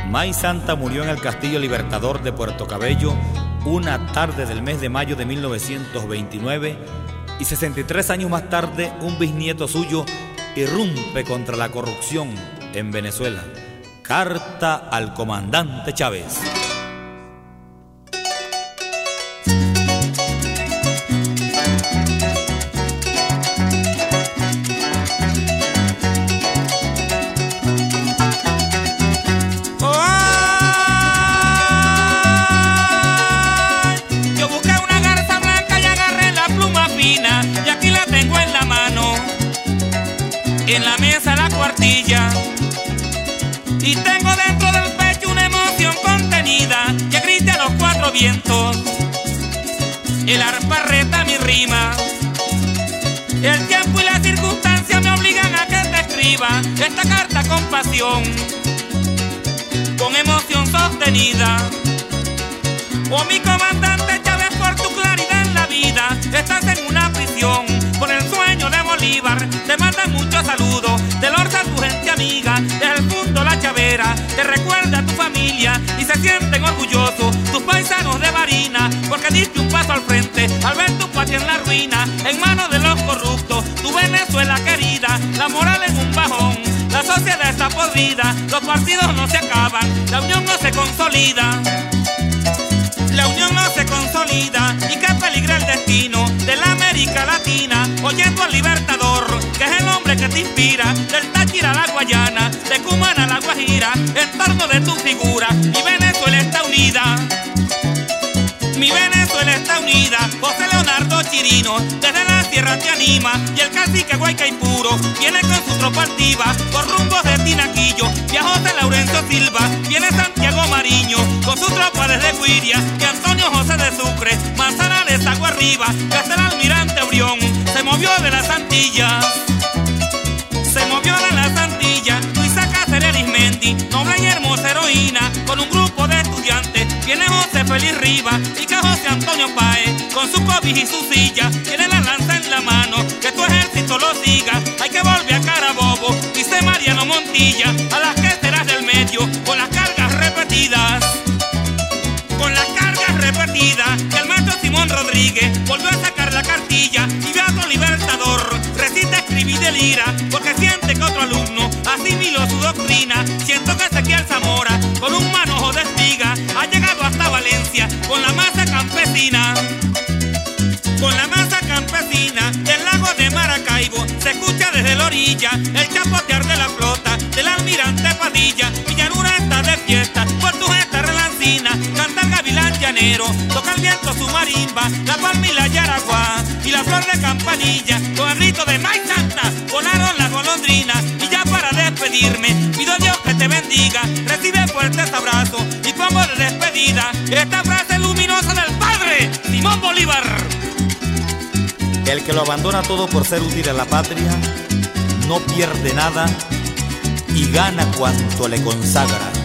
May Santa murió en el Castillo Libertador de Puerto Cabello una tarde del mes de mayo de 1929 y 63 años más tarde un bisnieto suyo irrumpe contra la corrupción en Venezuela. Carta al comandante Chávez. En la mesa la cuartilla y tengo dentro del pecho una emoción contenida que grita a los cuatro vientos. El arpa reta mi rima, el tiempo y la circunstancia me obligan a que te escriba esta carta con pasión, con emoción sostenida. Oh mi comandante Chávez, por tu claridad en la vida estás en una prisión por el sueño de Bolívar. Te mandan muchos saludos del Orza, tu gente amiga, desde el punto La Chavera. Te recuerda a tu familia y se sienten orgullosos tus paisanos de Barinas, porque diste un paso al frente al ver tu patria en la ruina, en manos de los corruptos. Tu Venezuela querida, la moral en un bajón, la sociedad está podrida, los partidos no se acaban, la unión no se consolida. La unión no se consolida y que peligra el destino de la América Latina, oyendo al Libertador, que es el hombre que te inspira, del Táchira a la Guayana, de Cumaná a la Guajira, en torno de tu figura, mi Venezuela está unida. Mi Venezuela está unida. José Leonardo Chirino, desde la sierra te anima, y el cacique Guaycaipuro viene con su tropa altiva, por rumbos de Tinaquillo, y a José Laurencio Silva viene Santiago Mariño, con su tropa desde Guiria, y Antonio José de Sucre, Manzanares agua arriba, que hasta el almirante Orión se movió de las Antillas. Se movió de las Antillas, Luisa Cáceres Arismendi, noble y hermosa heroína, con un grupo de estudiantes, viene José Félix Rivas y que José Antonio Páez, con su cobija y su silla, tiene la lanza en la mano, que tu ejército lo siga, hay que volver a Carabobo, dice Mariano Montilla, a las queseras del medio, con las cargas repetidas. Con las cargas repetidas, que el maestro Simón Rodríguez volvió a sacar la cartilla y ve a otro libertador, recita, escribe y delira, porque siente que otro alumno asimiló su doctrina. Siento que Ezequiel Zamora, con un manojo de espiga, ha llegado hasta Valencia con la masa campesina. Con la masa campesina del lago de Maracaibo se escucha desde la orilla el chapotear de la flota del almirante Padilla. Villanura está de fiesta por tu gesta relancina, canta el gavilán llanero, toca el viento su marimba, la palma y la yaraguá y la flor de campanilla, con el grito de May Santa volaron las golondrinas. Y ya para despedirme pido a Dios que te bendiga, recibe fuertes abrazos y como de despedida esta frase luminosa del padre Simón Bolívar. El que lo abandona todo por ser útil a la patria no pierde nada y gana cuanto le consagra.